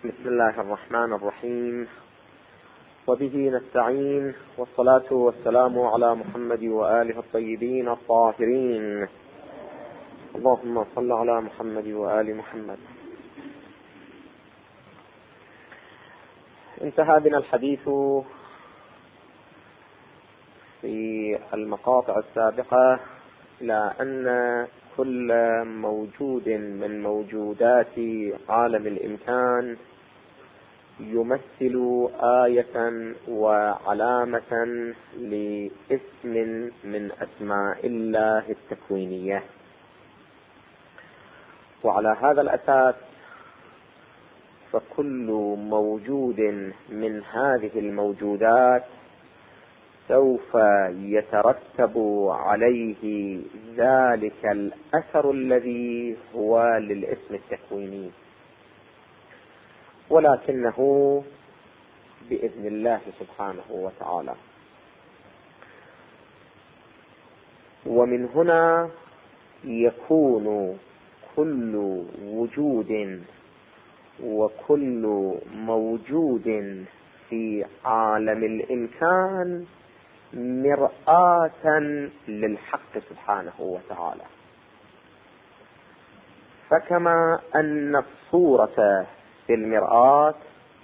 بسم الله الرحمن الرحيم، وبه نستعين، والصلاة والسلام على محمد وآله الطيبين الطاهرين. اللهم صل على محمد وآل محمد. انتهى بنا الحديث في المقاطع السابقة إلى أن كل موجود من موجودات عالم الإمكان يمثل آية وعلامة لاسم من أسماء الله التكوينية، وعلى هذا الأساس فكل موجود من هذه الموجودات سوف يترتب عليه ذلك الأثر الذي هو للاسم التكويني، ولكنه بإذن الله سبحانه وتعالى. ومن هنا يكون كل وجود وكل موجود في عالم الإمكان مرآة للحق سبحانه وتعالى. فكما أن الصورة في المرآة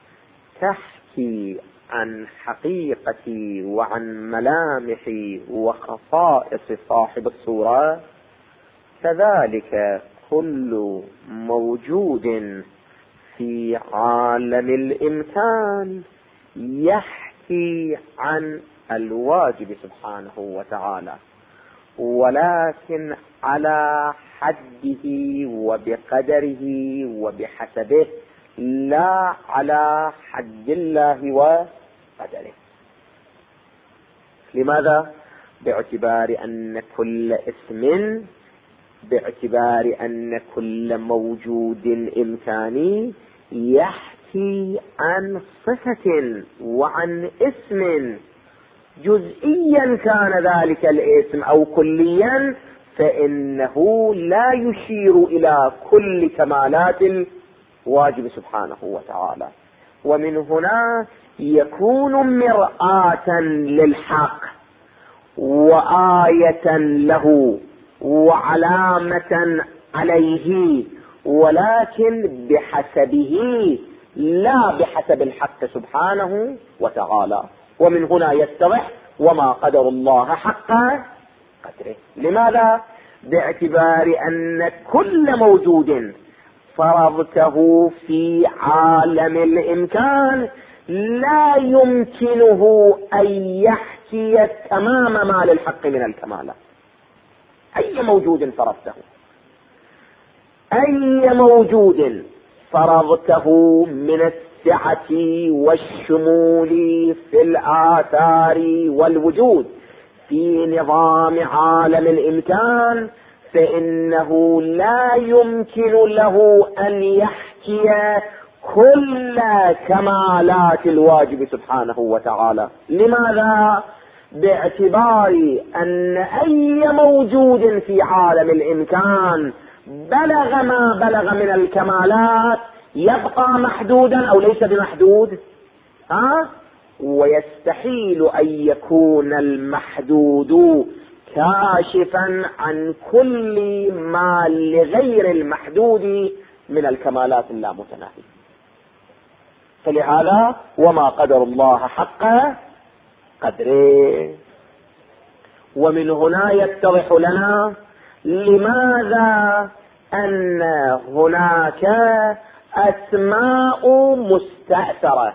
تحكي عن حقيقة وعن ملامح وخصائص صاحب الصورة، كذلك كل موجود في عالم الإمكان يحكي عن الواجب سبحانه وتعالى، ولكن على حده وبقدره وبحسبه، لا على حد الله وقدره. لماذا؟ باعتبار أن كل موجود إمكاني يحكي عن صفة وعن اسم، جزئيا كان ذلك الاسم أو كليا، فإنه لا يشير إلى كل كمالات الواجب سبحانه وتعالى. ومن هنا يكون مرآة للحق وآية له وعلامة عليه، ولكن بحسبه لا بحسب الحق سبحانه وتعالى. ومن هنا يتضح وما قدر الله حق قدره. لماذا؟ باعتبار أن كل موجود فرضته في عالم الإمكان لا يمكنه أن يحكي تمام ما للحق من الكمالات. أي موجود فرضته من السعة والشمول في الآثار والوجود في نظام عالم الإمكان، فإنه لا يمكن له أن يحكي كل كمالات الواجب سبحانه وتعالى. لماذا؟ باعتبار أن أي موجود في عالم الإمكان بلغ ما بلغ من الكمالات يبقى محدودا أو ليس بمحدود، ويستحيل أن يكون المحدود كاشفا عن كل ما لغير المحدود من الكمالات اللامتناهية. فلهذا وما قدر الله حق قدره. ومن هنا يتضح لنا لماذا أن هناك أسماء مستأثرة.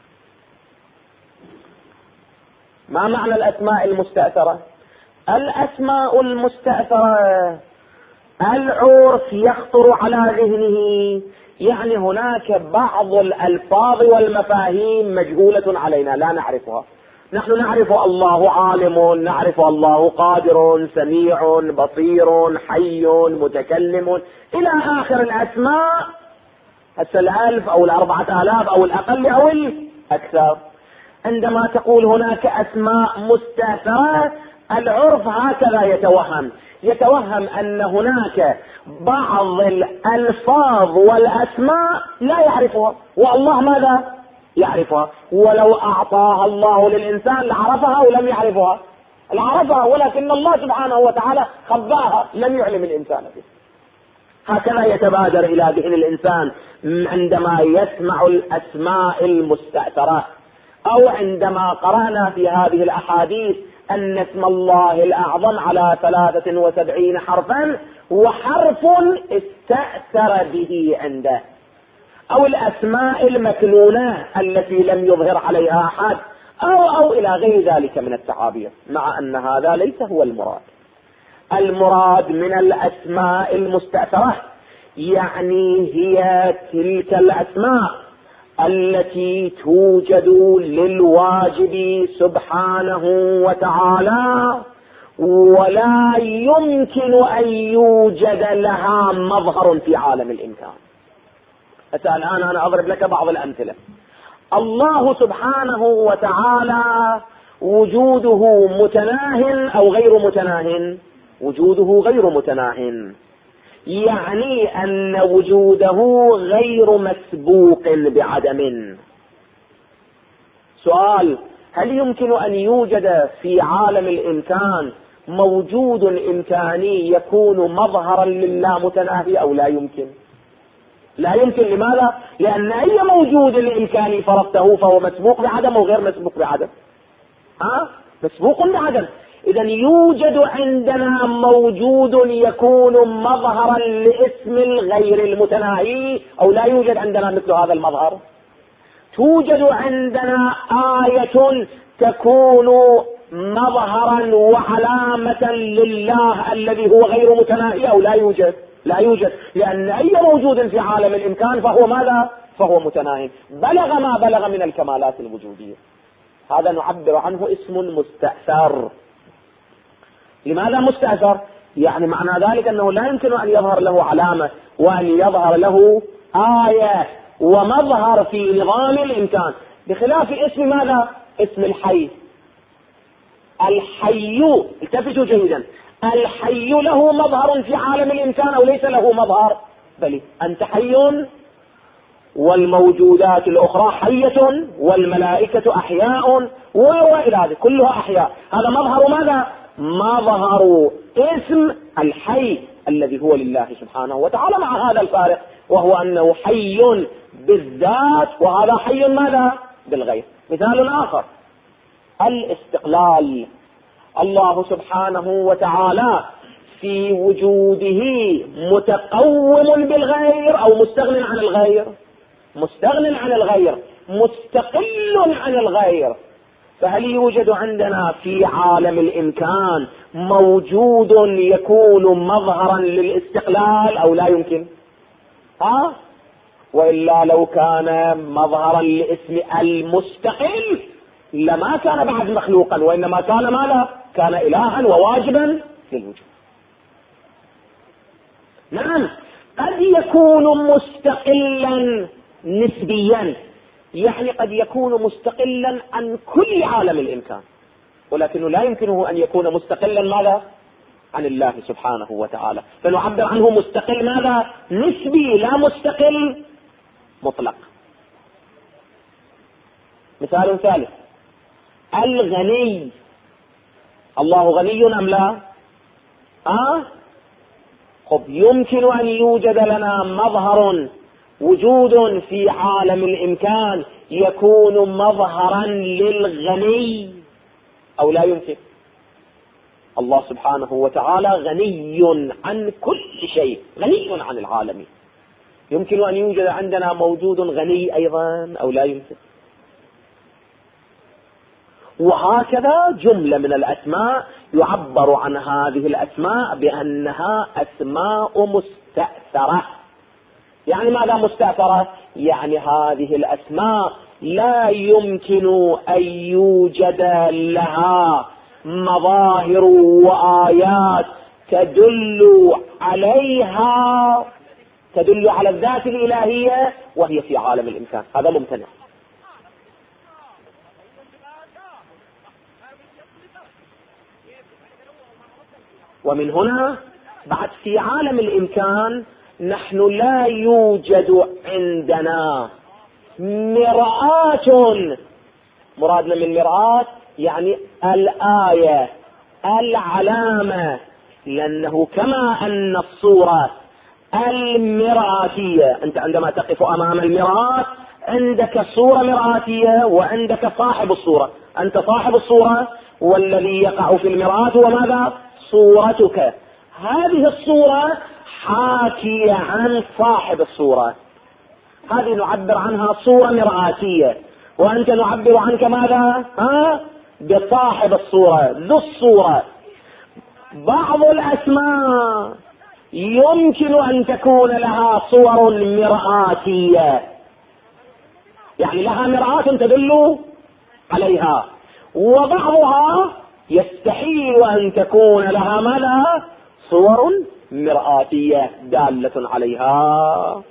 ما معنى الأسماء المستأثرة؟ الأسماء المستأثرة العرف يخطر على ذهنه، يعني هناك بعض الألفاظ والمفاهيم مجهولة علينا لا نعرفها. نحن نعرف الله عالم، نعرف الله قادر، سميع، بصير، حي، متكلم، إلى آخر الأسماء، حتى 1000 أو 4000 أو الأقل أو الأكثر. عندما تقول هناك أسماء مستأثرة، العرف هكذا يتوهم أن هناك بعض الألفاظ والأسماء لا يعرفها، والله ماذا يعرفها؟ ولو أعطاها الله للإنسان لعرفها ولم يعرفها، لعرفها، ولكن الله سبحانه وتعالى خباها، لم يعلم الإنسان به. هكذا يتبادر إلى ذهن الإنسان عندما يسمع الأسماء المستأثرة، أو عندما قرأنا في هذه الأحاديث أن اسم الله الأعظم على 73 حرفا وحرف استأثر به عنده، أو الأسماء المكنونة التي لم يظهر عليها أحد، أو إلى غير ذلك من التعابير، مع أن هذا ليس هو المراد. المراد من الأسماء المستأثرة يعني هي تلك الأسماء التي توجد للواجب سبحانه وتعالى ولا يمكن أن يوجد لها مظهر في عالم الإمكان. الآن أنا أضرب لك بعض الأمثلة. الله سبحانه وتعالى وجوده متناه أو غير متناه؟ وجوده غير متناه، يعني أن وجوده غير مسبوق بعدم. سؤال: هل يمكن أن يوجد في عالم الإمكان موجود إمكاني يكون مظهرا لله متناهي أو لا يمكن؟ لا يمكن. لماذا؟ لأن أي موجود الإمكاني فرضته فهو مسبوق بعدم أو غير مسبوق بعدم؟ مسبوق بعدم. إذا يوجد عندنا موجود يكون مظهرا لاسم الغير المتناهي أو لا يوجد عندنا مثل هذا المظهر؟ توجد عندنا آية تكون مظهرا وعلامة لله الذي هو غير متناهي أو لا يوجد؟ لا يوجد، لأن أي موجود في عالم الإمكان فهو ماذا؟ فهو متناهي، بلغ ما بلغ من الكمالات الوجودية. هذا نعبر عنه اسم مستأثر. لماذا مستأثر؟ يعني معنى ذلك أنه لا يمكن أن يظهر له علامة وأن يظهر له آية ومظهر في نظام الإمكان، بخلاف اسم ماذا؟ اسم الحي. الحي، التفتوا جيدا، الحي له مظهر في عالم الإمكان أو ليس له مظهر؟ بل أنت حي والموجودات الأخرى حية والملائكة أحياء وإلى هذه كلها أحياء. هذا مظهر ماذا؟ مظهر اسم الحي الذي هو لله سبحانه وتعالى، مع هذا الفارق وهو أنه حي بالذات وهذا حي ماذا؟ بالغير. مثال آخر: الاستقلال. الله سبحانه وتعالى في وجوده متقوم بالغير أو مستغن عن الغير؟ مستغن عن الغير، مستقل عن الغير. فهل يوجد عندنا في عالم الإمكان موجود يكون مظهرا للاستقلال أو لا يمكن؟ وإلا لو كان مظهرا لاسم المستقل لما كان بعد مخلوقا، وإنما كان ماذا؟ كان إلها وواجبا للوجود. نعم، قد يكون مستقلا نسبيا، يعني قد يكون مستقلا عن كل عالم الإمكان، ولكنه لا يمكنه أن يكون مستقلا ماذا؟ عن الله سبحانه وتعالى، فنعبر عنه مستقل ماذا؟ نسبي، لا مستقل مطلق. مثال ثالث: الغني. الله غني أم لا؟ يمكن أن يوجد لنا مظهر وجود في عالم الإمكان يكون مظهرا للغني أو لا يمكن؟ الله سبحانه وتعالى غني عن كل شيء، غني عن العالمين. يمكن أن يوجد عندنا موجود غني أيضا أو لا يمكن؟ وهكذا جملة من الأسماء يعبر عن هذه الأسماء بأنها أسماء مستأثرة. يعني ماذا مستأثرة؟ يعني هذه الأسماء لا يمكن أن يوجد لها مظاهر وآيات تدل عليها، تدل على الذات الإلهية وهي في عالم الإمكان. هذا ممتنع. ومن هنا بعد في عالم الإمكان نحن لا يوجد عندنا مرآة. مرادنا من مرآة يعني الآية، العلامة، لأنه كما أن الصورة المرآتية، أنت عندما تقف أمام المرآة عندك صورة مرآتية وعندك صاحب الصورة، أنت صاحب الصورة والذي يقع في المرآة هو ماذا؟ صورتك. هذه الصورة حاكية عن صاحب الصورة، هذه نعبر عنها صورة مرآتية، وأنت نعبر عنك ماذا؟ بصاحب الصورة، ذو الصورة. بعض الأسماء يمكن أن تكون لها صور مرآتية، يعني لها مرآة تدل عليها، وبعضها يستحيل أن تكون لها ماذا؟ صور مرآتية دالة عليها.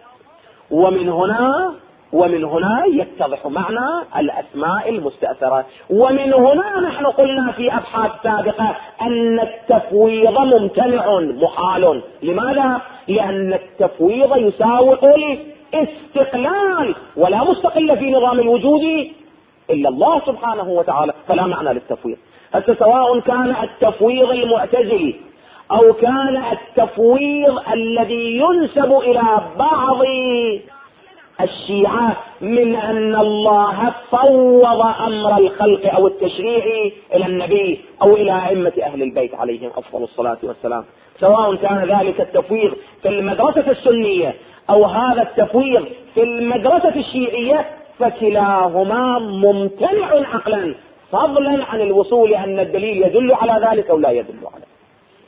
ومن هنا يتضح معنى الأسماء المستأثرة. ومن هنا نحن قلنا في أبحاث سابقة أن التفويض ممتنع محال. لماذا؟ لأن التفويض يساوق الاستقلال، ولا مستقل في نظام الوجود إلا الله سبحانه وتعالى، فلا معنى للتفويض. سواء كان التفويض المعتزلي أو كان التفويض الذي ينسب إلى بعض الشيعة من أن الله فوض أمر الخلق أو التشريع إلى النبي أو إلى أئمة أهل البيت عليهم أفضل الصلاة والسلام، سواء كان ذلك التفويض في المدرسة السنية أو هذا التفويض في المدرسة الشيعية، فكلاهما ممتنع عقلا، فضلا عن الوصول أن الدليل يدل على ذلك أو لا يدل على ذلك.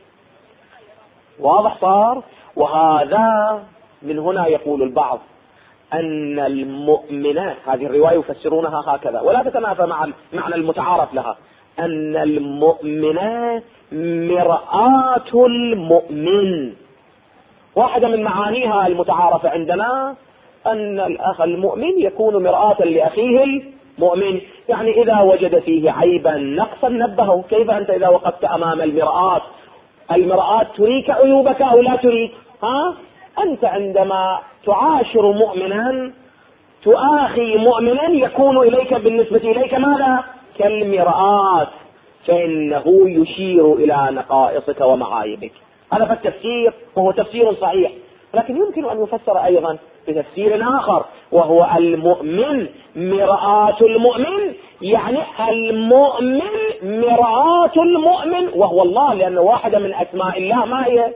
واضح صار؟ وهذا من هنا يقول البعض أن المؤمنات، هذه الرواية يفسرونها هكذا ولا تتنافى مع المعنى المتعارف لها، أن المؤمنات مرآة المؤمن. واحدة من معانيها المتعارفة عندنا أن الأخ المؤمن يكون مرآة لأخيه المؤمن، يعني إذا وجد فيه عيبا نقصا نبهه. كيف أنت إذا وقفت أمام المرآة تريك عيوبك أو لا تريك؟ أنت عندما تعاشر مؤمنا تؤاخي مؤمنا يكون إليك بالنسبة إليك ماذا؟ كالمرآة، فإنه يشير إلى نقائصك ومعايبك. هذا فالتفسير، وهو تفسير صحيح، لكن يمكن أن يفسر أيضا بتفسير آخر، وهو المؤمن مرآة المؤمن، يعني المؤمن مرآة المؤمن وهو الله، لأن واحدة من أسماء الله ما هي؟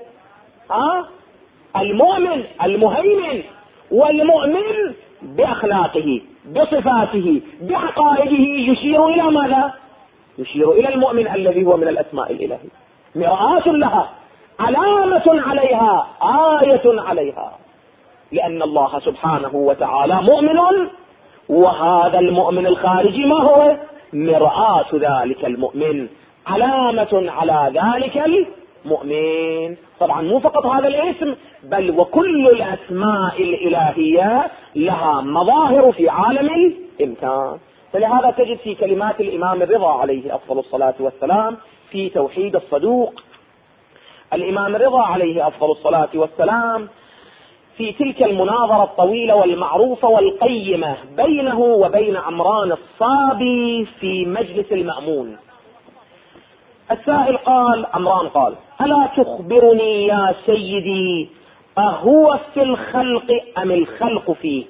المؤمن المهيمن، والمؤمن بأخلاقه بصفاته بعقائده يشير إلى ماذا؟ يشير إلى المؤمن الذي هو من الأسماء الإلهية، مرآة لها، علامة عليها، آية عليها، لأن الله سبحانه وتعالى مؤمن، وهذا المؤمن الخارجي ما هو؟ مرآة ذلك المؤمن، علامة على ذلك المؤمن. طبعا مو فقط هذا الاسم، بل وكل الأسماء الإلهية لها مظاهر في عالم الإمكان. فلهذا تجد في كلمات الإمام الرضا عليه أفضل الصلاة والسلام في توحيد الصدوق، الإمام الرضا عليه أفضل الصلاة والسلام في تلك المناظرة الطويلة والمعروفة والقيمة بينه وبين عمران الصابي في مجلس المأمون، السائل قال، عمران قال: ألا تخبرني يا سيدي أهو في الخلق أم الخلق فيه؟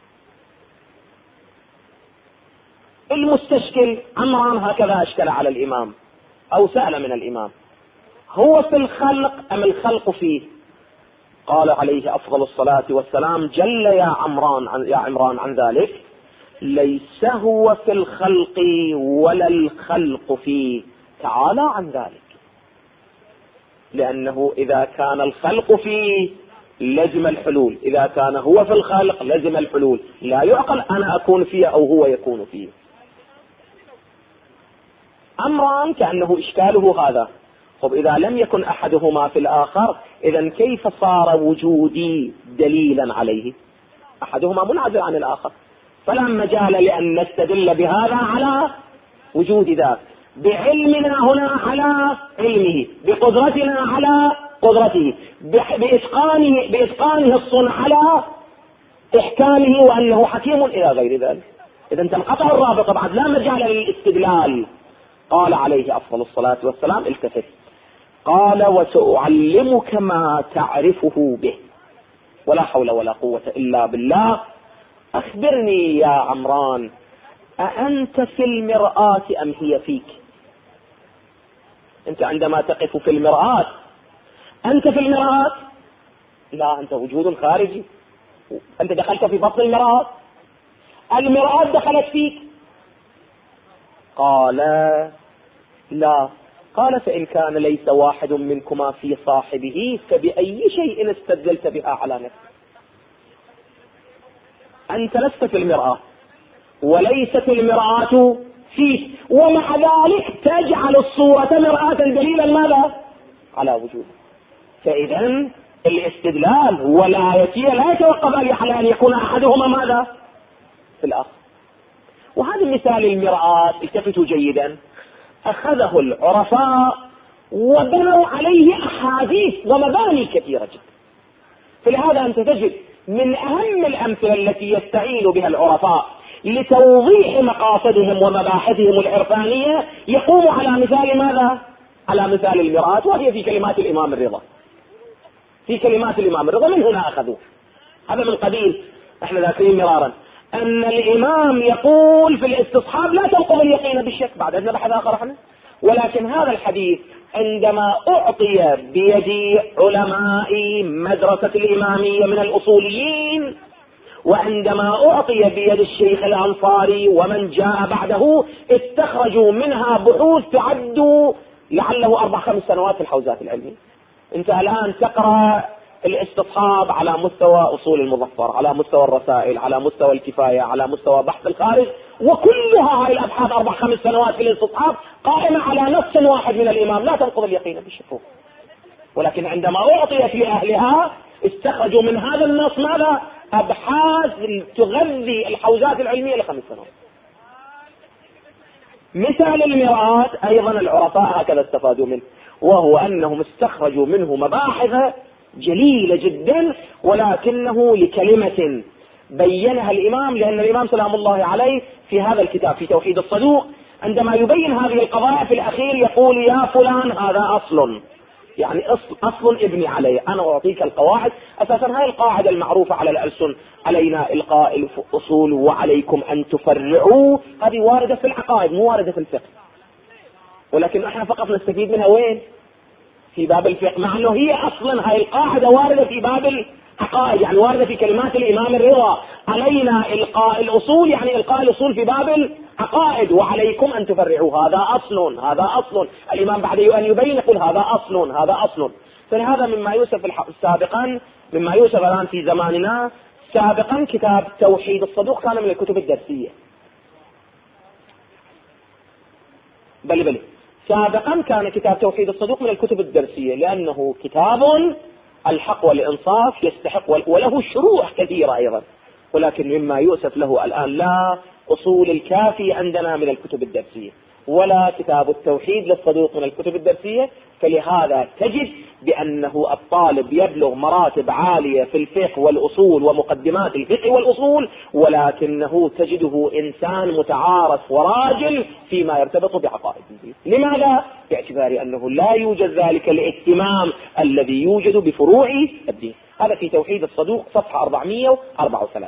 المستشكل عمران هكذا أشكل على الإمام أو سأل من الإمام: هو في الخلق أم الخلق فيه؟ قال عليه أفضل الصلاة والسلام: جل يا عمران عن ذلك، ليس هو في الخلق ولا الخلق فيه، تعالى عن ذلك. لأنه إذا كان الخلق فيه لزم الحلول، إذا كان هو في الخلق لزم الحلول، لا يعقل أنا أكون فيه أو هو يكون فيه. عمران كأنه إشكاله هذا، طب إذا لم يكن أحدهما في الآخر، إذن كيف صار وجودي دليلا عليه؟ أحدهما منعزل عن الآخر، فلا مجال لأن نستدل بهذا على وجود ذاك. بعلمنا هنا على علمه، بقدرتنا على قدرته، بإتقانه الصنع على إحكامه وأنه حكيم إلى غير ذلك. إذا تنقطع الرابطة بعد لا مجال للاستدلال. قال عليه أفضل الصلاة والسلام التفت قال وسأعلمك ما تعرفه به ولا حول ولا قوة إلا بالله. أخبرني يا عمران، أأنت في المرآة أم هي فيك؟ أنت عندما تقف في المرآة أنت في المرآة؟ لا، أنت وجود خارجي، أنت دخلت في بطن المرآة، المرآة دخلت فيك. قال لا. قال فإن كان ليس واحد منكما في صاحبه فبأي شيء استدللت بها على نفسك؟ أنت لست في المرآة وليست المرآة فيك، ومع ذلك تجعل الصورة مرآة دليلا ماذا؟ على وجوده. فإذا الاستدلال والآية لا يتوقف على أن يكون أحدهما ماذا؟ في الآخر. وهذا مثال المرآة التفتوا جيدا، أخذه العرفاء وبنوا عليه أحاديث ومباني كثيرة جدا. فلهذا أنت تجد من أهم الأمثلة التي يستعين بها العرفاء لتوضيح مقاصدهم ومباحثهم العرفانية يقوم على مثال ماذا؟ على مثال المرآة، وهي في كلمات الإمام الرضا. في كلمات الإمام الرضا من هنا أخذوه. هذا من قبيل احنا ذاكرين مرارا أن الإمام يقول في الاستصحاب لا تنقض اليقين بالشك، بعد أن بحث آخر احنا. ولكن هذا الحديث عندما أعطي بيد علماء مدرسة الإمامية من الأصوليين، وعندما أعطي بيد الشيخ الأنصاري ومن جاء بعده، استخرجوا منها بحوث تعد لعله 4-5 سنوات في الحوزات العلمية. انت الآن تقرأ الاستصحاب على مستوى أصول المظفر، على مستوى الرسائل، على مستوى الكفاية، على مستوى بحث الخارج، وكلها هاي الأبحاث 4-5 سنوات في الاستصحاب قائمة على نص واحد من الإمام لا تنقض اليقين بالشك. ولكن عندما أعطيت لأهلها استخرجوا من هذا النص ماذا؟ أبحاث تغذي الحوزات العلمية ل5 سنوات. مثال المرآة أيضا العرفاء هكذا استفادوا منه، وهو أنهم استخرجوا منه مباحث جليلة جدا، ولكنه لكلمة بينها الإمام، لأن الإمام سلام الله عليه في هذا الكتاب في توحيد الصدوق عندما يبين هذه القضايا في الأخير يقول يا فلان هذا أصل، يعني أصل ابني عليه، أنا أعطيك القواعد. أساسا هاي القاعدة المعروفة على الألسن، علينا إلقاء الأصول وعليكم أن تفرعوا، هذه واردة في العقائد مو واردة في الفقه، ولكن احنا فقط نستفيد منها وين؟ في باب الفقه، مع انه هي اصلا هاي القاعدة واردة في باب العقائد، يعني واردة في كلمات الامام الرضا، علينا القاء الاصول يعني القاء الاصول في باب العقائد، وعليكم ان تفرعوا، هذا اصل هذا اصل. الامام بعد ان يبين يقول هذا اصل هذا اصل. فهذا مما يوسف سابقا، مما يوسف الان في زماننا. سابقا كتاب توحيد الصدوق كان من الكتب الدرسية، بل سابقا كان كتاب توحيد الصدوق من الكتب الدرسية، لأنه كتاب الحق والإنصاف يستحق وله شروح كثيرة أيضا، ولكن مما يؤسف له الآن لا أصول الكافي عندنا من الكتب الدرسية، ولا كتاب التوحيد للصدوق من الكتب الدرسية. فلهذا تجد بأنه الطالب يبلغ مراتب عالية في الفقه والأصول ومقدمات الفقه والأصول، ولكنه تجده إنسان متعارف وراجل فيما يرتبط بعقائد الدين. لماذا؟ باعتبار أنه لا يوجد ذلك الاهتمام الذي يوجد بفروع الدين. هذا في توحيد الصدوق صفحة 434.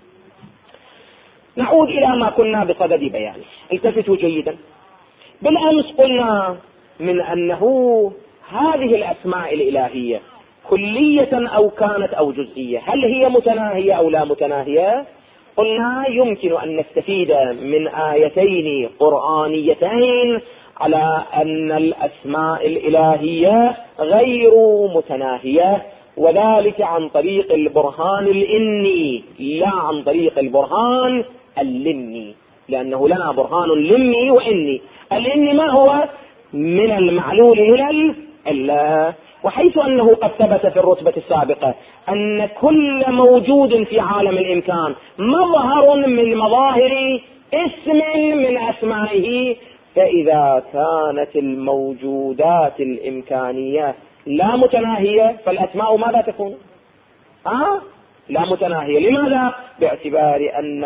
نعود إلى ما كنا بصدد بيانه. التفتوا جيدا. بالأمس قلنا من أنه هذه الأسماء الإلهية كلية أو كانت أو جزئية، هل هي متناهية أو لا متناهية؟ قلنا يمكن أن نستفيد من آيتين قرآنيتين على أن الأسماء الإلهية غير متناهية، وذلك عن طريق البرهان الإني لا عن طريق البرهان اللمي، لأنه لنا برهان لمي وإني. الإني ما هو؟ من المعلول إلى الإله، وحيث أنه قد ثبت في الرتبة السابقة أن كل موجود في عالم الإمكان مظهر من مظاهر اسم من أسمائه، فإذا كانت الموجودات الإمكانية لا متناهية فالأسماء ماذا تكون؟ لا متناهية. لماذا؟ باعتبار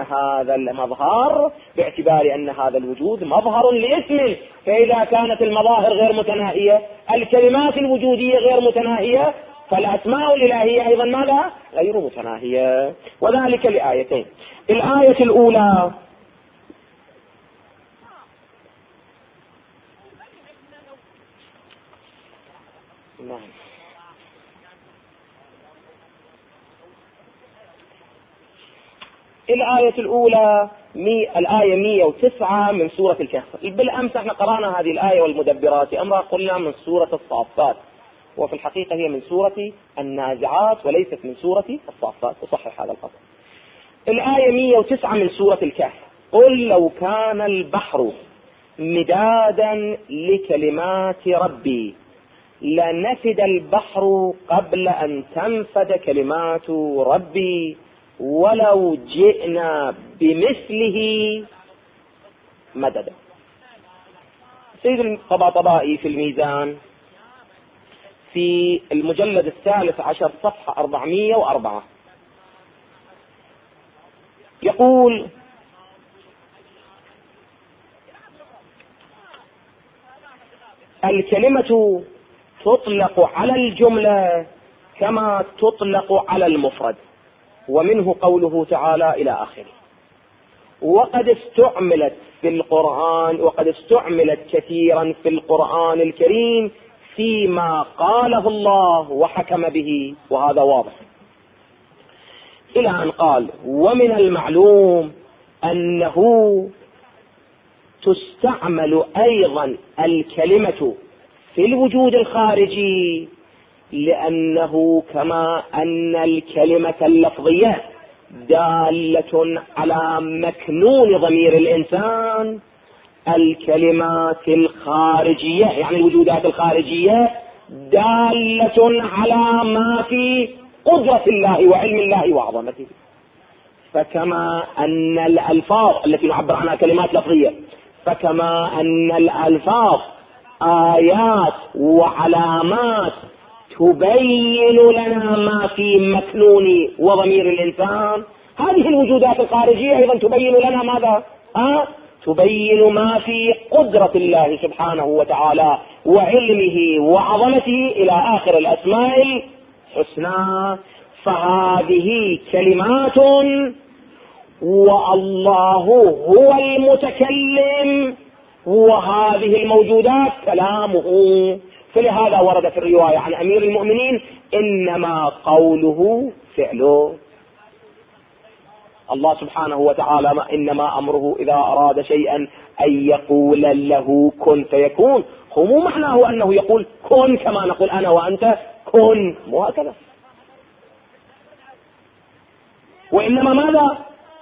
أن هذا الوجود مظهر لاسم. فإذا كانت المظاهر غير متناهية، الكلمات الوجودية غير متناهية، فالأسماء الإلهية أيضا ماذا؟ غير متناهية. وذلك لآيتين. الآية الأولى: الآية الأولى الآية 109 من سورة الكهف. بالأمس احنا قرأنا هذه الآية والمدبرات أمرا، قلنا من سورة الصافات، وفي الحقيقة هي من سورة النازعات وليست من سورة الصافات، تصحح هذا الخطأ. الآية 109 من سورة الكهف: قل لو كان البحر مدادا لكلمات ربي لنفد البحر قبل أن تنفد كلمات ربي ولو جئنا بمثله مددا. سيد الطباطبائي في الميزان في المجلد 13 صفحة 404 يقول: الكلمة تطلق على الجملة كما تطلق على المفرد، ومنه قوله تعالى إلى آخره. وقد استعملت كثيرا في القرآن الكريم فيما قاله الله وحكم به، وهذا واضح. إلى أن قال: ومن المعلوم أنه تستعمل أيضا الكلمة في الوجود الخارجي، لأنه كما أن الكلمة اللفظية دالة على مكنون ضمير الإنسان، الكلمات الخارجية يعني الوجودات الخارجية دالة على ما في قدرة الله وعلم الله وعظمته. فكما أن الألفاظ التي نعبر عنها كلمات لفظية، فكما أن الألفاظ آيات وعلامات تبين لنا ما في مكنون وضمير الإنسان، هذه الوجودات الخارجية أيضا تبين لنا ماذا؟ تبين ما في قدرة الله سبحانه وتعالى وعلمه وعظمته إلى آخر الأسماء الحسنى. فهذه كلمات والله هو المتكلم، وهذه الموجودات كلامه. فلهذا ورد في الرواية عن أمير المؤمنين: إنما قوله فعله. الله سبحانه وتعالى إنما أمره إذا أراد شيئا أن يقول له كن فيكون. هو مو معناه أنه يقول كن كما نقول أنا وأنت كن، مو هكذا. وإنما ماذا؟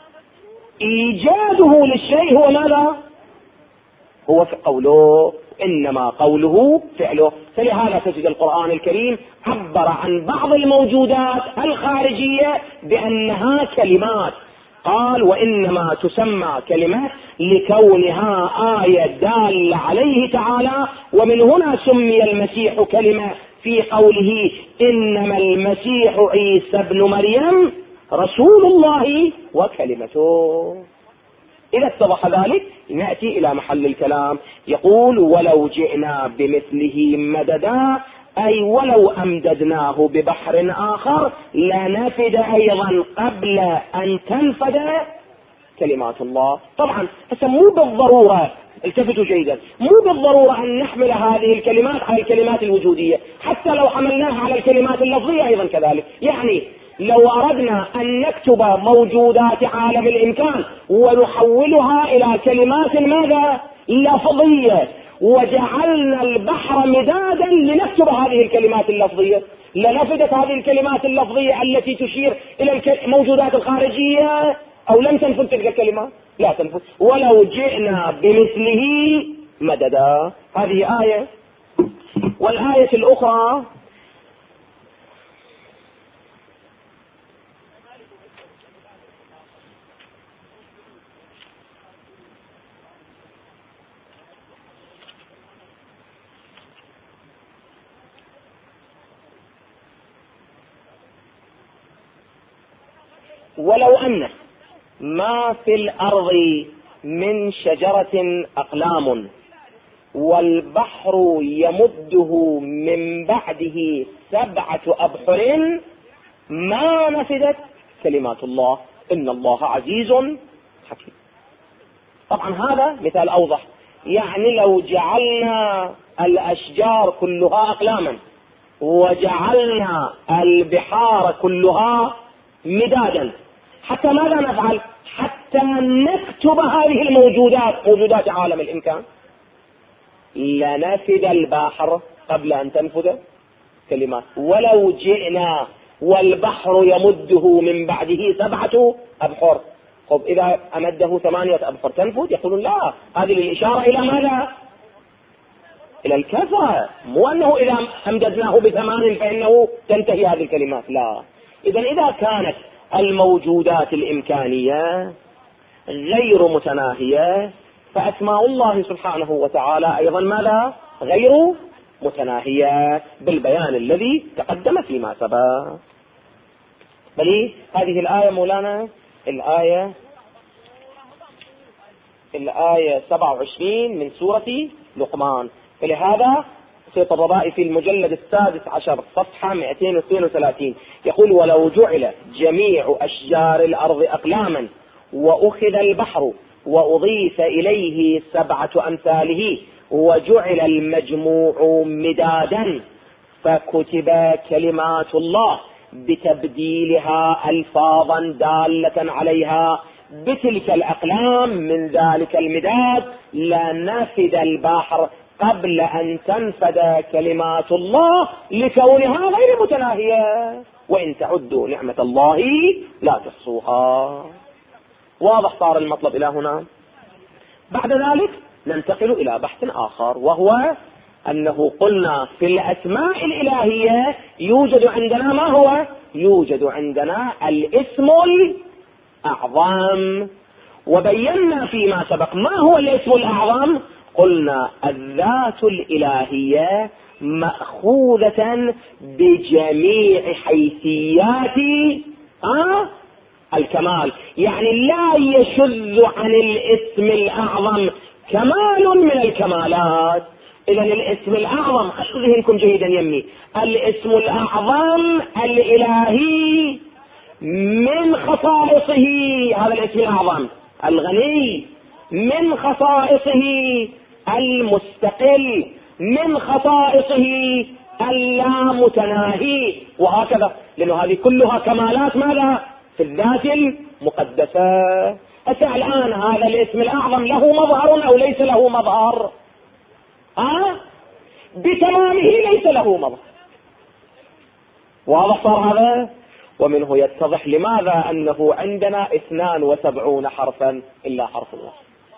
إيجاده للشيء هو ماذا؟ هو في قوله، إنما قوله فعله. فلهذا تجد القرآن الكريم عبر عن بعض الموجودات الخارجية بأنها كلمات. قال: وإنما تسمى كلمات لكونها آية دالة عليه تعالى. ومن هنا سمي المسيح كلمة في قوله: إنما المسيح عيسى ابن مريم رسول الله وكلمته. إذا اتضح ذلك نأتي إلى محل الكلام. يقول: ولو جئنا بمثله مددا، أي ولو أمددناه ببحر آخر لنفد أيضا قبل أن تنفد كلمات الله. طبعا مو بالضرورة، التفتوا جيدا، مو بالضرورة أن نحمل هذه الكلمات على الكلمات الوجودية، حتى لو حملناها على الكلمات اللفظية أيضا كذلك. يعني لو أردنا أن نكتب موجودات عالم الإمكان ونحولها إلى كلمات ماذا؟ لفظية، وجعلنا البحر مدادا لنكتب هذه الكلمات اللفظية، لنفدت هذه الكلمات اللفظية التي تشير إلى الموجودات الخارجية، أو لم تنفذ تلك الكلمات؟ لا تنفذ. ولو جئنا بمثله مددا. هذه آية. والآية الأخرى: ولو أن ما في الأرض من شجرة أقلام والبحر يمده من بعده 7 أبحر ما نفدت كلمات الله إن الله عزيز حكيم. طبعا هذا مثال أوضح. يعني لو جعلنا الأشجار كلها أقلاما وجعلنا البحار كلها مدادا، حتى ماذا نفعل؟ حتى نكتب هذه الموجودات، موجودات عالم الإمكان، لنفد البحر قبل أن تنفذ كلمات. ولو جئنا والبحر يمده من بعده 7 أبحر، طب إذا أمده 8 أبحر تنفذ؟ يقولون لا، هذه الإشارة إلى ماذا؟ إلى الكثرة، مو أنه إذا أمددناه ب8 فإنه تنتهي هذه الكلمات، لا. إذا كانت الموجودات الإمكانية غير متناهية فأسماء الله سبحانه وتعالى أيضا ماذا؟ غير متناهية بالبيان الذي تقدم فيما سبق. بل هذه الآية مولانا الآية 27 من سورة لقمان. فلهذا سيد الرضائي في المجلد 16 صفحة 232 يقول: ولو جعل جميع أشجار الأرض أقلاما وأخذ البحر وأضيف إليه 7 أمثاله وجعل المجموع مدادا فكتب كلمات الله بتبديلها ألفاظا دالة عليها بتلك الأقلام من ذلك المداد لنفد البحر قبل أن تنفد كلمات الله لكونها غير متناهية وإن تعدوا نعمة الله لا تحصوها. واضح صار المطلب إلى هنا؟ بعد ذلك ننتقل إلى بحث آخر، وهو أنه قلنا في الأسماء الإلهية يوجد عندنا ما هو؟ يوجد عندنا الاسم الأعظم، وبينا فيما سبق ما هو الاسم الأعظم. قلنا الذات الإلهية مأخوذة بجميع حيثيات الكمال، يعني لا يشذ عن الاسم الأعظم كمال من الكمالات. إذن الاسم الأعظم، خلوا ذهنكم جيدا يمي، الاسم الأعظم الإلهي من خصائصه، هذا الاسم الأعظم الغني، من خصائصه المستقل، من خصائصه اللامتناهي، وهكذا، لأنه هذه كلها كمالات ماذا؟ في الذات المقدسة. الآن هذا الاسم الأعظم له مظهر أو ليس له مظهر؟ بتمامه ليس له مظهر. واضح صار هذا؟ ومنه يتضح لماذا أنه عندنا 72 حرفا إلا حرف الله.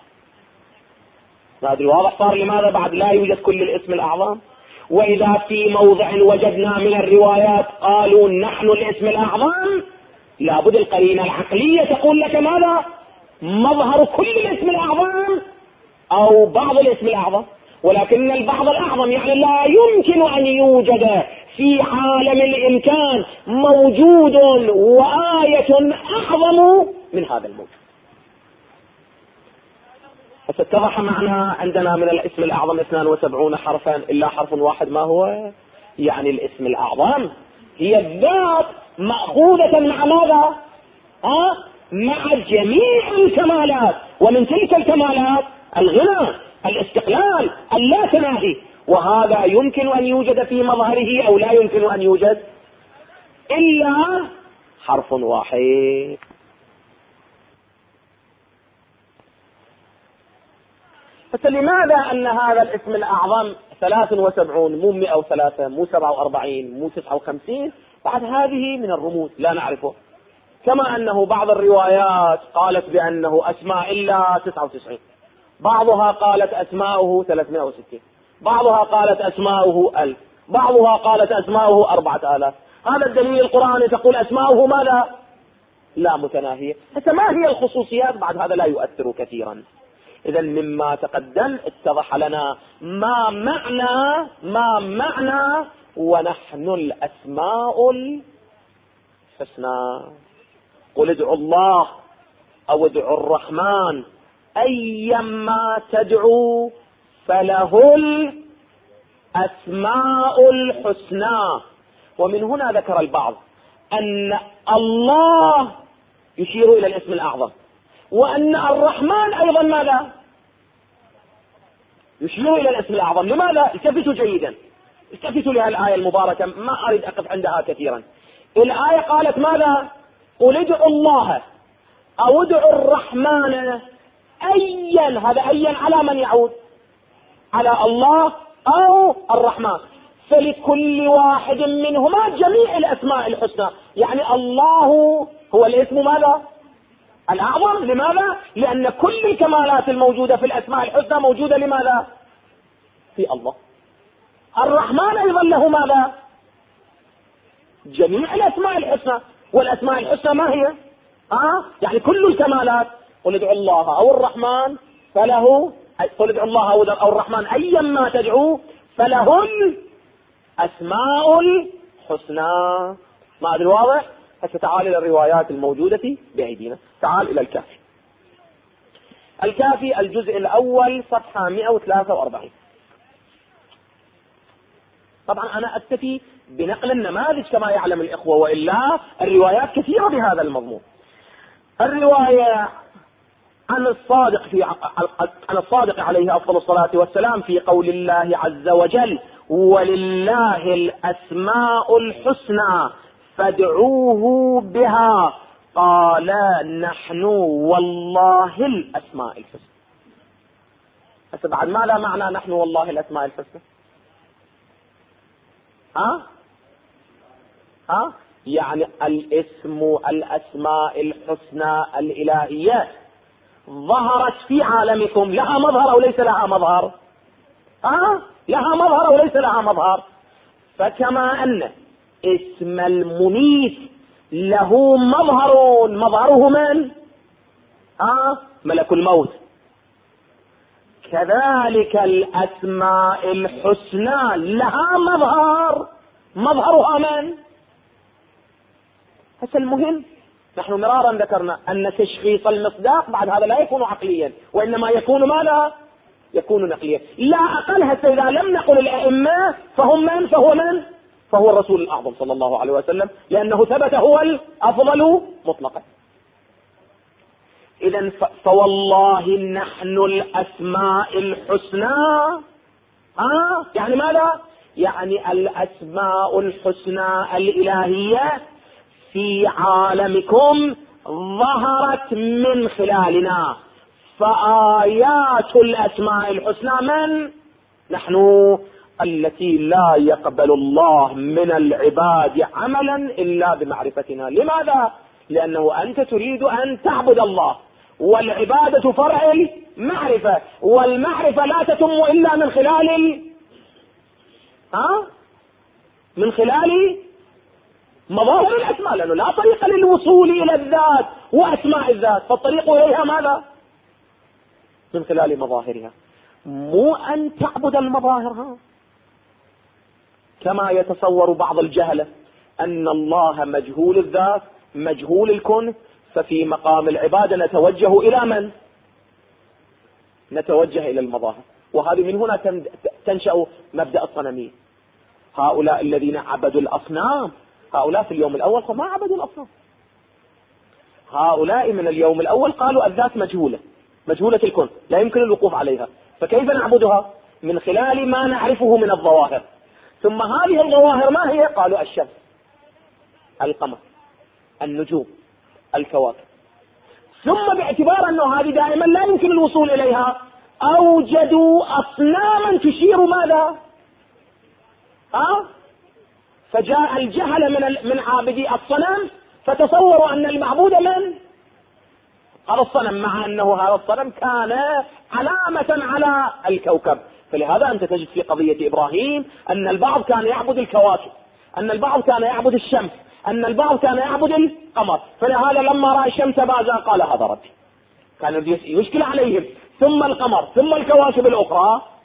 هذا واضح صار لماذا بعد لا يوجد كل الاسم الأعظم. وإذا في موضع وجدنا من الروايات قالوا نحن الاسم الأعظم، لابد القرينة العقلية تقول لك ماذا؟ مظهر كل الاسم الأعظم أو بعض الاسم الأعظم، ولكن البعض الأعظم يعني لا يمكن أن يوجد في عالم الإمكان موجود وآية أعظم من هذا الموجود. فتتضح معنا عندنا من الاسم الأعظم 72 حرفا إلا حرف واحد. ما هو؟ يعني الاسم الأعظم هي الذات مأخوذة مع ماذا؟ مع جميع الكمالات، ومن تلك الكمالات الغنى، الاستقلال، اللاتناهي، وهذا يمكن أن يوجد في مظهره أو لا يمكن أن يوجد إلا حرف واحد. فلماذا أن هذا الاسم الأعظم 73 مو 103 مو 47 مو 59؟ بعد هذه من الرموز لا نعرفه. كما أنه بعض الروايات قالت بأنه أسماء إلا 99، بعضها قالت أسماؤه 360، بعضها قالت أسماؤه 1000، بعضها قالت أسماؤه 4000. هذا الدليل القرآني تقول أسماؤه ماذا؟ لا متناهية. ما هي الخصوصيات؟ بعد هذا لا يؤثر كثيرا. إذا مما تقدم اتضح لنا ما معنى ونحن الأسماء الحسنى. قل ادعوا الله أو ادعوا الرحمن أيما تدعوا فله الأسماء الحسنى. ومن هنا ذكر البعض أن الله يشير إلى الاسم الأعظم، وأن الرحمن أيضا ماذا؟ يشير إلى الاسم الأعظم. لماذا؟ التفتوا جيدا، التفتوا لها الآية المباركة، ما أريد أقف عندها كثيرا. الآية قالت ماذا؟ قل ادعوا الله أو ادعوا الرحمن أيا. هذا أيا على من يعود؟ على الله أو الرحمن. فلكل واحد منهما جميع الأسماء الحسنى. يعني الله هو الاسم ماذا؟ الأعظم. لماذا؟ لأن كل الكمالات الموجودة في الأسماء الحسنى موجودة لماذا؟ في الله. الرحمن أيضا له ماذا؟ جميع الأسماء الحسنى. والأسماء الحسنى ما هي؟ يعني كل الكمالات. قل ادعوا الله أو الرحمن فله، قل ادعوا الله أو الرحمن أيما تدعوا فله الأسماء الحسنى. ما أدري واضح؟ فتعال إلى الروايات الموجودة بأيدينا. تعال إلى الكافي. الكافي الجزء الأول صفحة 143. طبعا أنا أكتفي بنقل النماذج كما يعلم الإخوة، وإلا الروايات كثيرة بهذا المضمون. الرواية عن الصادق عليه أفضل الصلاة والسلام في قول الله عز وجل: ولله الأسماء الحسنى فادعوه بها، قال نحن والله الأسماء الحسنى. هسه بعد ما لا معنى نحن والله الأسماء الحسنى؟ يعني الأسماء الحسنى الإلهية ظهرت في عالمكم، لها مظهر أو ليس لها مظهر؟ لها مظهر أو ليس لها مظهر؟ فكما أن اسم المميت له مظهر، مظهره من؟ ملك الموت. كذلك الأسماء الحسنى لها مظهر، مظهرها من؟ هذا المهم. نحن مرارا ذكرنا أن تشخيص المصداق بعد هذا لا يكون عقليا، وإنما يكون ماذا؟ يكون نقليا. لا أقل هسه إذا لم نقل الأئمة فهم من؟ فهو من؟ فهو الرسول الأعظم صلى الله عليه وسلم، لأنه ثبت هو الأفضل مطلقا. إذن فوالله نحن الأسماء الحسنى. يعني ماذا؟ يعني الأسماء الحسنى الإلهية في عالمكم ظهرت من خلالنا. فآيات الأسماء الحسنى من؟ نحن، التي لا يقبل الله من العباد عملا إلا بمعرفتنا. لماذا؟ لأنه أنت تريد أن تعبد الله، والعبادة فرع المعرفة، والمعرفة لا تتم إلا من خلال من خلال مظاهر الأسماء، لأنه لا طريق للوصول إلى الذات وأسماء الذات، فالطريق إليها ماذا؟ من خلال مظاهرها، مو أن تعبد المظاهر كما يتصور بعض الجهلة أن الله مجهول الذات مجهول الكون، ففي مقام العبادة نتوجه إلى من؟ نتوجه إلى المظاهر. وهذه من هنا تنشأ مبدأ الصنمية. هؤلاء الذين عبدوا الأصنام، هؤلاء في اليوم الأول فما عبدوا الأصنام. هؤلاء من اليوم الأول قالوا الذات مجهولة، مجهولة الكون، لا يمكن الوقوف عليها، فكيف نعبدها؟ من خلال ما نعرفه من الظواهر. ثم هذه الظواهر ما هي؟ قالوا الشمس، القمر، النجوم، الكواكب. ثم باعتبار أنه هذه دائما لا يمكن الوصول إليها، أوجدوا أصناما تشير ماذا؟ فجاء الجهل من عابدي الصنم فتصوروا أن المعبود من؟ هذا الصنم، مع أنه هذا الصنم كان علامة على الكوكب. فلهذا أنت تجد في قضية إبراهيم أن البعض كان يعبد الكواكب، أن البعض كان يعبد الشمس، أن البعض كان يعبد القمر. فلهذا لما رأى الشمس بازغة قال هذا ربي، كان يشكل عليهم. ثم القمر، ثم الكواكب الأخرى.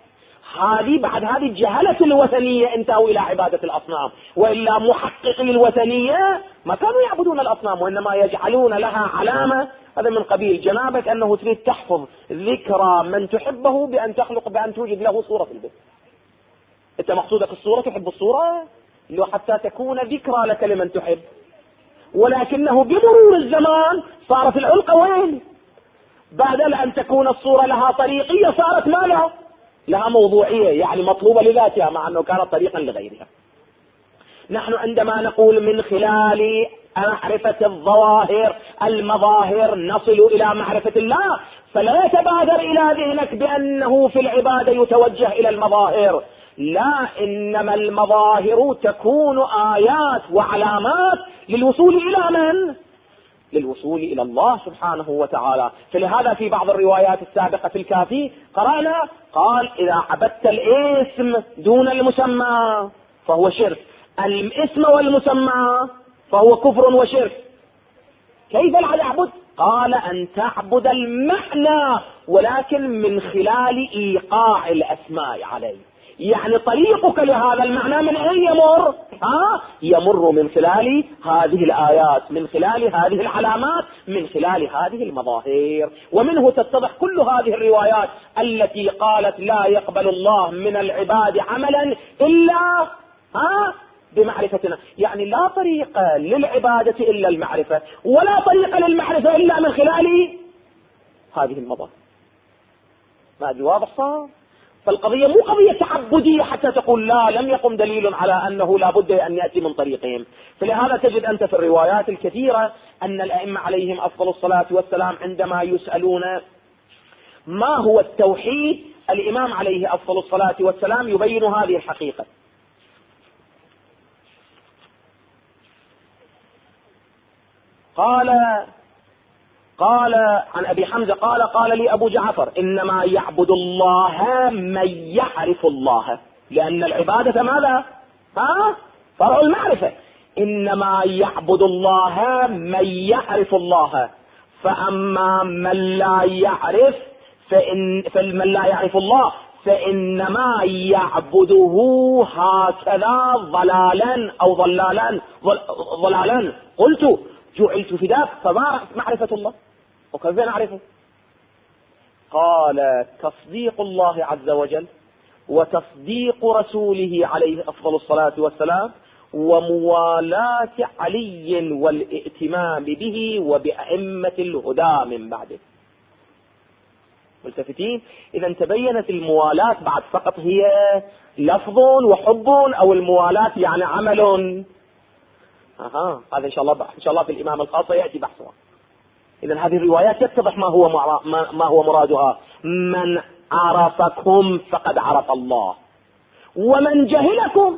بعد هذه الجهلة الوثنية انتهوا إلى عبادة الأصنام، وإلا محققي الوثنية ما كانوا يعبدون الأصنام، وإنما يجعلون لها علامة. هذا من قبيل جنابك أنه تريد تحفظ ذكرى من تحبه بأن تخلق، بأن توجد له صورة في البيت. أنت مقصودك الصورة، تحب الصورة لو حتى تكون ذكرى لك لمن تحب، ولكنه بمرور الزمان صارت العلقة وين؟ بدل أن تكون الصورة لها طريقية صارت ما لها موضوعية، يعني مطلوبة لذاتها مع أنه كانت طريقا لغيرها. نحن عندما نقول من خلال معرفة الظواهر المظاهر نصل إلى معرفة الله، فلا يتبادر إلى ذهنك بأنه في العبادة يتوجه إلى المظاهر، لا، إنما المظاهر تكون آيات وعلامات للوصول إلى من؟ للوصول إلى الله سبحانه وتعالى. فلهذا في بعض الروايات السابقة في الكافي قرأنا قال إذا عبدت الاسم دون المسمى فهو شرك، الاسم والمسمى فهو كفر وشرك. كيف العبد؟ قال أن تعبد المعنى ولكن من خلال إيقاع الأسماء عليه، يعني طريقك لهذا المعنى من أين يمر؟ يمر من خلال هذه الآيات، من خلال هذه العلامات، من خلال هذه المظاهر. ومنه تتضح كل هذه الروايات التي قالت لا يقبل الله من العباد عملا إلا بمعرفتنا، يعني لا طريق للعبادة إلا المعرفة، ولا طريق للمعرفة إلا من خلال هذه المظاهر. ما أدري واضح صار؟ فالقضية مو قضية تعبدية حتى تقول لا لم يقم دليل على أنه لا بد أن يأتي من طريقهم. فلهذا تجد أنت في الروايات الكثيرة أن الأئمة عليهم أفضل الصلاة والسلام عندما يسألون ما هو التوحيد، الإمام عليه أفضل الصلاة والسلام يبين هذه الحقيقة. قال عن أبي حمزة قال لي أبو جعفر إنما يعبد الله من يعرف الله، لأن العبادة ماذا؟ فرع المعرفة. إنما يعبد الله من يعرف الله، فأما من لا يعرف فمن لا يعرف الله فإنما يعبده هكذا ضلالا أو ضلالا. قلت جعلت فداك فما معرفة الله وكيف نعرفه؟ قال تصديق الله عز وجل وتصديق رسوله عليه أفضل الصلاة والسلام وموالاة علي والائتمام به وبأئمة الهدى من بعده. ملتفتين؟ إذا تبينت الموالاة بعد فقط هي لفظ وحب أو الموالاة يعني عمل. هذا إن شاء الله في الإمام الخاصة يأتي بحثها. إذن هذه الروايات يتضح ما هو مرادها. من عرفكم فقد عرف الله، ومن جهلكم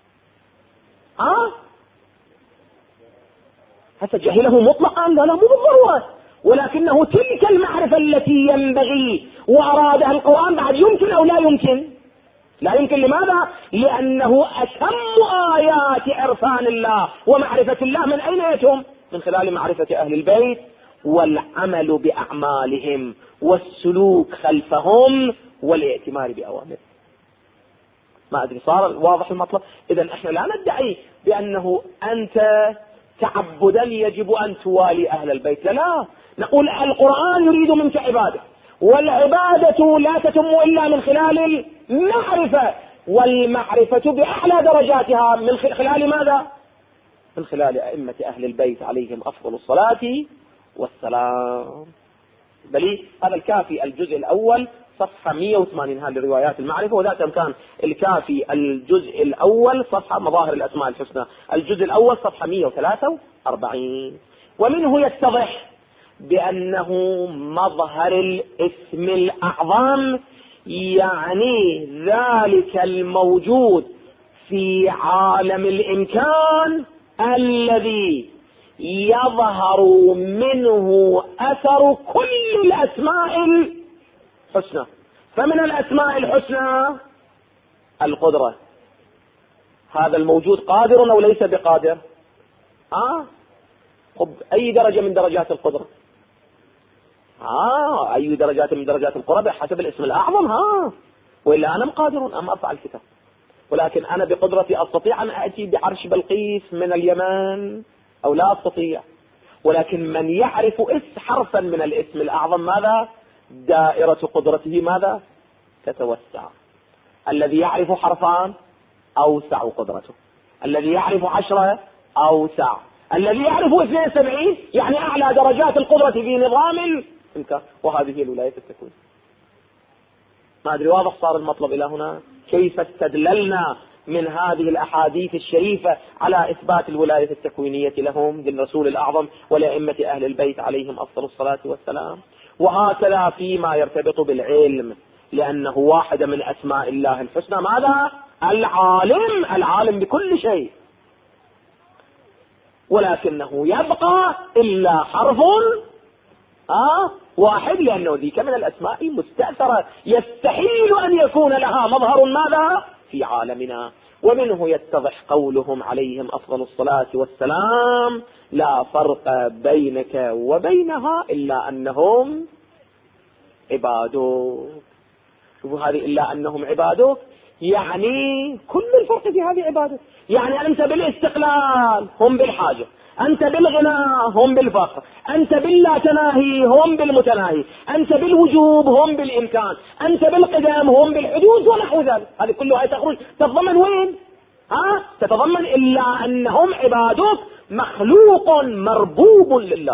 هذا جهله مطلقا لا مو بالضرورة، ولكنه تلك المعرفة التي ينبغي وأرادها القرآن بعد يمكن أو لا يمكن. لا يمكن. لماذا؟ لأنه أتم آيات عرفان الله ومعرفة الله من أين يتم؟ من خلال معرفة أهل البيت والعمل بأعمالهم والسلوك خلفهم والائتمار بأوامرهم. ما أدري صار واضح المطلب؟ إذن احنا لا ندعي بأنه أنت تعبدا يجب أن توالي أهل البيت، لا، نقول القرآن يريد منك عبادة، والعبادة لا تتم إلا من خلال المعرفة، والمعرفة بأعلى درجاتها من خلال ماذا؟ من خلال أئمة أهل البيت عليهم أفضل الصلاة والسلام. بل هذا الكافي الجزء الأول صفحة 180 هذه روايات المعرفة، وذات كان الكافي الجزء الأول صفحة مظاهر الأسماء الحسنى، الجزء الأول صفحة 143. ومنه يتضح بأنه مظهر الاسم الأعظم، يعني ذلك الموجود في عالم الإمكان الذي يظهر منه أثر كل الأسماء الحسنى. فمن الأسماء الحسنى القدرة، هذا الموجود قادر أو ليس بقادر؟ أي درجة من درجات القدرة؟ أي درجات من درجات القدرة بحسب الاسم الأعظم. وإلا أنا قادر أن أرفع الكتاب، ولكن أنا بقدرتي أستطيع أن أتي بعرش بلقيس من اليمن أو لا أستطيع. ولكن من يعرف حرفا من الاسم الأعظم ماذا؟ دائرة قدرته ماذا؟ تتوسع. الذي يعرف حرفان أوسع قدرته، الذي يعرف 10 أوسع، الذي يعرف 72 يعني أعلى درجات القدرة في نظام الإمكان. وهذه الولاية التكوين. ما أدري واضح صار المطلب إلى هنا؟ كيف استدللنا من هذه الأحاديث الشريفة على إثبات الولاية التكوينية لهم للرسول الأعظم ولأئمة أهل البيت عليهم أفضل الصلاة والسلام. وهكذا فيما يرتبط بالعلم، لأنه واحدة من أسماء الله الحسنى ماذا؟ العالم، العالم بكل شيء، ولكنه يبقى إلا حرف واحد، لأنه ذيك من الأسماء المستأثرة يستحيل أن يكون لها مظهر ماذا؟ في عالمنا. ومنه يتضح قولهم عليهم أفضل الصلاة والسلام: لا فرق بينك وبينها إلا أنهم عبادك. شوفوا هذه إلا أنهم عبادك، يعني كل الفرق في هذه عبادة. يعني أنت بالاستقلال هم بالحاجة، أنت بالغنى هم بالفقر، أنت باللا تناهي هم بالمتناهي، أنت بالوجوب هم بالإمكان، أنت بالقدام هم بالحدوث ونحو ذلك. هذه كلها تخرج تتضمن وين؟ تتضمن إلا أنهم عبادك، مخلوق مربوب لله.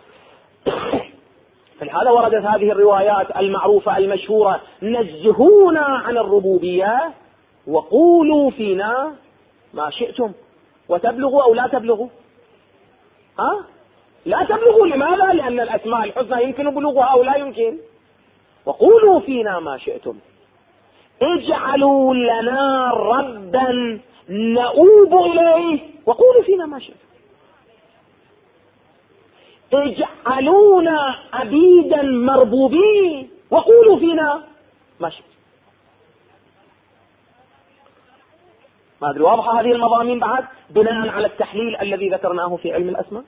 فلهذا وردت هذه الروايات المعروفة المشهورة: نزهونا عن الربوبية وقولوا فينا ما شئتم. وتبلغوا أو لا تبلغوا؟ لا تبلغوا. لماذا؟ لأن الأسماء الحسنى يمكن بلوغها أو لا يمكن. وقولوا فينا ما شئتم. اجعلوا لنا ربا نؤوب إليه وقولوا فينا ما شئتم. اجعلونا عبيدا مربوبين وقولوا فينا ما شئتم. ما أدري واضحة هذه المضامين بعد بناء على التحليل الذي ذكرناه في علم الأسماء.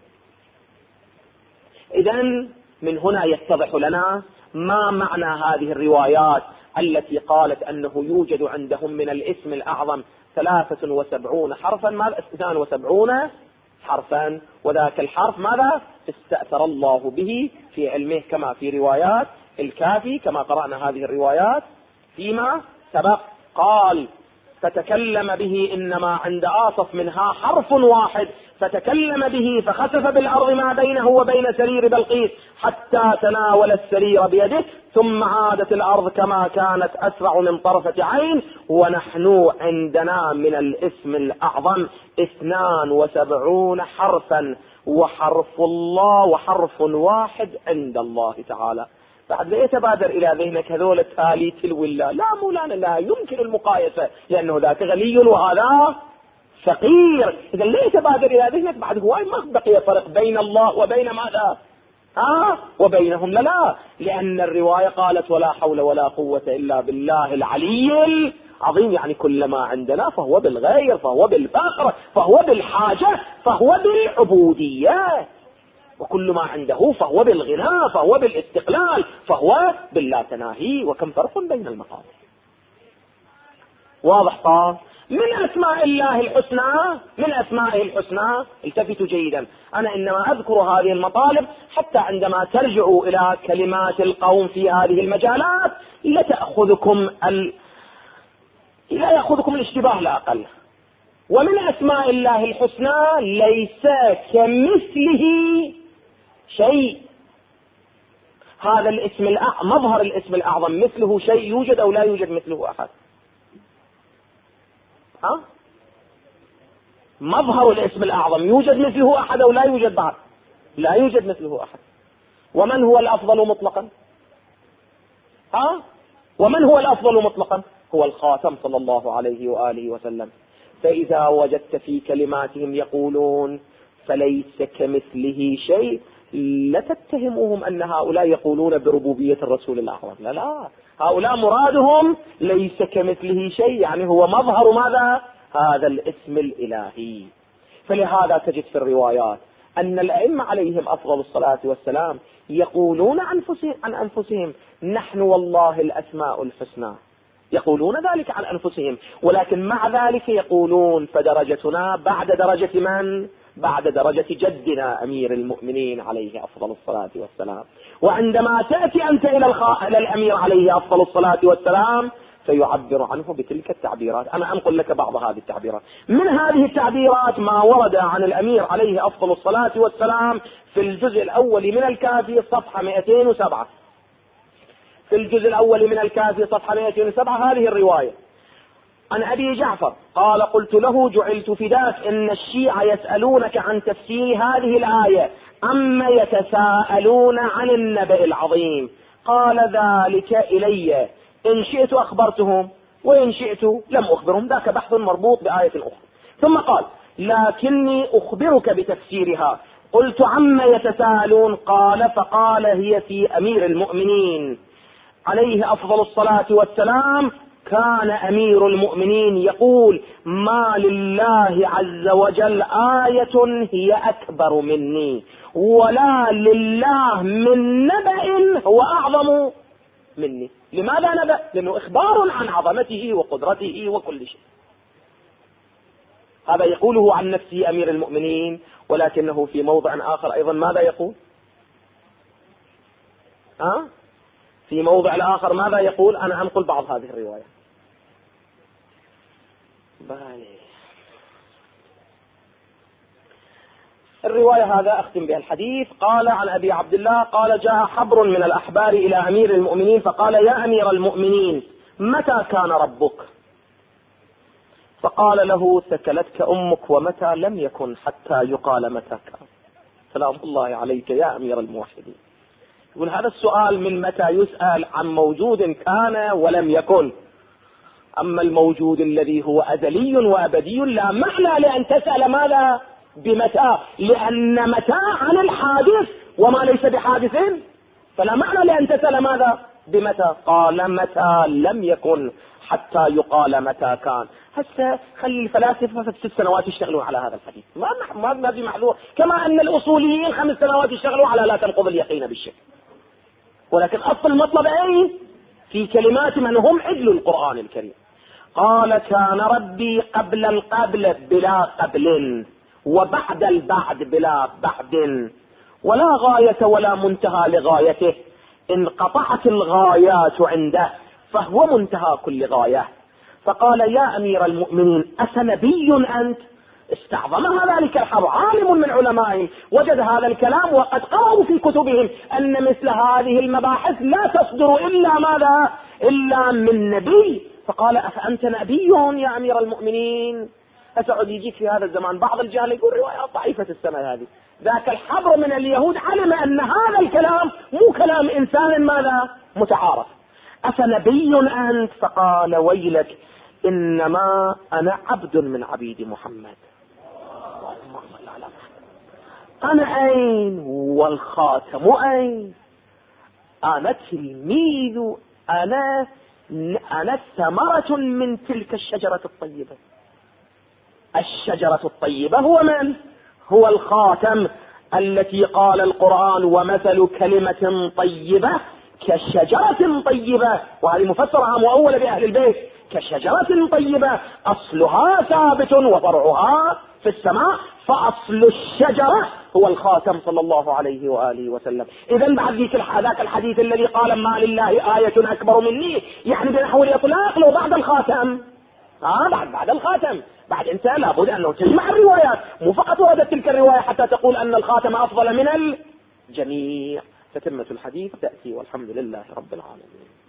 إذن من هنا يتضح لنا ما معنى هذه الروايات التي قالت أنه يوجد عندهم من الاسم الأعظم 73 حرفا، ماذا 72 حرفا، وذاك الحرف ماذا استأثر الله به في علمه، كما في روايات الكافي كما قرأنا هذه الروايات فيما سبق. قال: فتكلم به، إنما عند آصف منها حرف واحد، فتكلم به فخسف بالأرض ما بينه وبين سرير بلقيس حتى تناول السرير بيده، ثم عادت الأرض كما كانت أسرع من طرفة عين. ونحن عندنا من الاسم الأعظم 72 حرفا، وحرف الله وحرف واحد عند الله تعالى. بعد لا يتبادر إلى ذهنك هذول التالي تلو الله، لا مولانا لا يمكن المقايسة، لأنه ذاك غني وهذا فقير. إذا لا يتبادر إلى ذهنك بعد هواي ما بقي فرق بين الله وبين ماذا وبينهم. لا، لأن الرواية قالت: ولا حول ولا قوة إلا بالله العلي العظيم. يعني كل ما عندنا فهو بالغير، فهو بالفقر، فهو بالحاجة، فهو بالعبودية. وكل ما عنده فهو بالغنى، فهو بالاستقلال، فهو باللا تناهي. وكم فرق بين المقام. واضح صار؟ من أسماء الله الحسنى، من أسمائه الحسنى، التفتوا جيدا، أنا إنما أذكر هذه المطالب حتى عندما ترجعوا إلى كلمات القوم في هذه المجالات لا يأخذكم الاشتباه لا أقل. ومن أسماء الله الحسنى ليس كمثله شيء. هذا الاسم مظهر الاسم الأعظم مثله شيء، يوجد أو لا يوجد مثله أحد؟ مظهر الاسم الأعظم يوجد مثله أحد أو لا يوجد بعد؟ لا يوجد مثله أحد. ومن هو الأفضل مطلقا؟ ومن هو الأفضل مطلقا؟ هو الخاتم صلى الله عليه وآله وسلم. فإذا وجدت في كلماتهم يقولون فليس كمثله شيء، لا تتهموهم أن هؤلاء يقولون بربوبية الرسول الأعظم. لا، هؤلاء مرادهم ليس كمثله شيء، يعني هو مظهر ماذا؟ هذا الاسم الإلهي. فلهذا تجد في الروايات أن الأئمة عليهم أفضل الصلاة والسلام يقولون عن أنفسهم: نحن والله الأسماء الحسنى يقولون ذلك عن أنفسهم، ولكن مع ذلك يقولون فدرجتنا بعد درجة من؟ بعد درجة جدنا أمير المؤمنين عليه أفضل الصلاة والسلام. وعندما تأتي أنت إلى الأمير عليه أفضل الصلاة والسلام فيعبر عنه بتلك التعبيرات. أنا أنقل لك بعض هذه التعبيرات. من هذه التعبيرات ما ورد عن الأمير عليه أفضل الصلاة والسلام في الجزء الأول من الكافي صفحة 207. في الجزء الأول من الكافي صفحة 207 هذه الرواية عن أبي جعفر قال: قلت له: جعلت فداك إن الشيعة يسألونك عن تفسير هذه الآية أما يتساءلون عن النبأ العظيم. قال: ذلك إلي، إن شئت أخبرتهم وإن شئت لم أخبرهم. ذاك بحث مربوط بآية أخرى. ثم قال: لكني أخبرك بتفسيرها. قلت: عما يتساءلون؟ قال: فقال: هي في أمير المؤمنين عليه أفضل الصلاة والسلام. كان أمير المؤمنين يقول: ما لله عز وجل آية هي أكبر مني، ولا لله من نبأ هو أعظم مني. لماذا نبأ؟ لأنه إخبار عن عظمته وقدرته وكل شيء. هذا يقوله عن نفسه أمير المؤمنين، ولكنه في موضع آخر أيضا ماذا يقول؟ في موضع الآخر ماذا يقول؟ أنا أنقل بعض هذه الرواية. الرواية هذا أختم بها الحديث. قال عن أبي عبد الله قال: جاء حبر من الأحبار إلى أمير المؤمنين فقال: يا أمير المؤمنين، متى كان ربك؟ فقال له: ثكلتك أمك، ومتى لم يكن حتى يقال متى كان. سلام الله عليك يا أمير الموحدين. يقول هذا السؤال من متى يسأل عن موجود كان ولم يكن، أما الموجود الذي هو أزلي وأبدي لا معنى لأن تسأل ماذا بمتى، لأن متى عن الحادث وما ليس بحادث، فلا معنى لأن تسأل ماذا بمتى. قال: متى لم يكن حتى يقال متى كان. هسه خلي الفلاسفة في 6 سنوات يشتغلوا على هذا الحديث، ما في معذور. كما أن الأصوليين 5 سنوات يشتغلوا على لا تنقض اليقين بالشك. ولكن أصل المطلب أين؟ في كلمات من هم عدل القرآن الكريم. قال: كان ربي قبل القبل بلا قبل، وبعد البعد بلا بعد، ولا غاية ولا منتهى لغايته. انقطعت الغايات عنده فهو منتهى كل غاية. فقال: يا أمير المؤمنين، أسنبي أنت؟ استعظمها ذلك الحبر، عالم من علمائهم وجد هذا الكلام وقد قرأوا في كتبهم أن مثل هذه المباحث لا تصدر إلا ماذا؟ إلا من نبي. فقال: أفأنت نبي يا أمير المؤمنين؟ أسعد يجيك في هذا الزمان بعض الجهل يقول روايات ضعيفة السنة هذه. ذاك الحبر من اليهود علم أن هذا الكلام مو كلام إنسان ماذا؟ متعارف. أفنبي أنت؟ فقال: ويلك، إنما أنا عبد من عبيد محمد. أنا أين والخاتم أين؟ أنا تلميذ، أنا ثمرة من تلك الشجرة الطيبة. الشجرة الطيبة هو من؟ هو الخاتم التي قال القرآن: ومثل كلمة طيبة كشجرة طيبة. وهذه مفسرها مؤولة بأهل البيت: كشجرة طيبة أصلها ثابت وفرعها في السماء. فأصل الشجرة هو الخاتم صلى الله عليه وآله وسلم. إذن بعد ذاك الحديث الذي قال: ما لله آية أكبر مني، يعني بنحو الإطلاق لو بعد الخاتم، بعد الخاتم، بعد انت لابد أنه تجمع الروايات، مو فقط وردت تلك الرواية حتى تقول أن الخاتم أفضل من الجميع. فتمة الحديث تأتي، والحمد لله رب العالمين.